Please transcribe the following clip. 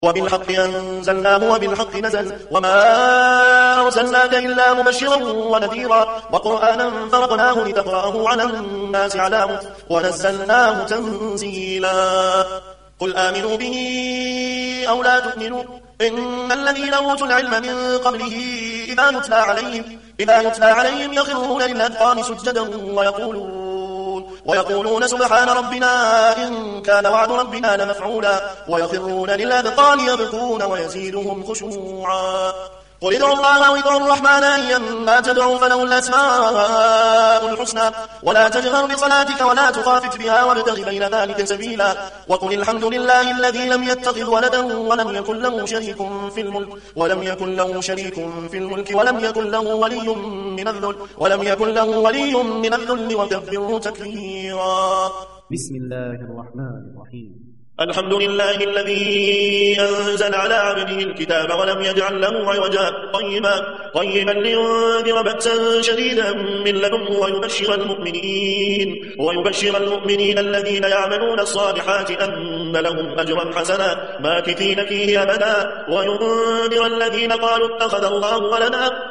وبالحق أنزلناه وبالحق نزل وما أرسلناك إلا مبشرا ونذيرا وقرآنا فرقناه لتقرأه على الناس على مكث ونزلناه تنزيلا قل آمنوا به أو لا تؤمنوا إن الذين أوتوا العلم من قبله إذا يتلى عليهم يخرون للأذقان سجدا ويقولون سبحان ربنا إن كان وعد ربنا لمفعولا ويخرون للأذقان يبكون ويزيدهم خشوعا قل ادعوا الله أو ادعوا الرحمن أيما تدعوا فله الأسماء الحسنى ولا تجهر بصلاتك ولا تخافت بها وابتغ بين ذلك سبيلا وقل الحمد لله الذي لم يتخذ ولدا ولم يكن له شريك في الملك ولم يكن له ولي من الذل وكبره تكبيرا. بسم الله الرحمن الرحيم. الحمد لله الذي أنزل على عبده الكتاب ولم يجعل له عوجا قيما لينذر بأسا شديدا من لدنه ويبشر المؤمنين الذين يعملون الصالحات أن لهم أجرا حسنا ماكثين فيه أبدا وينذر الذين قالوا اتخذ الله ولدا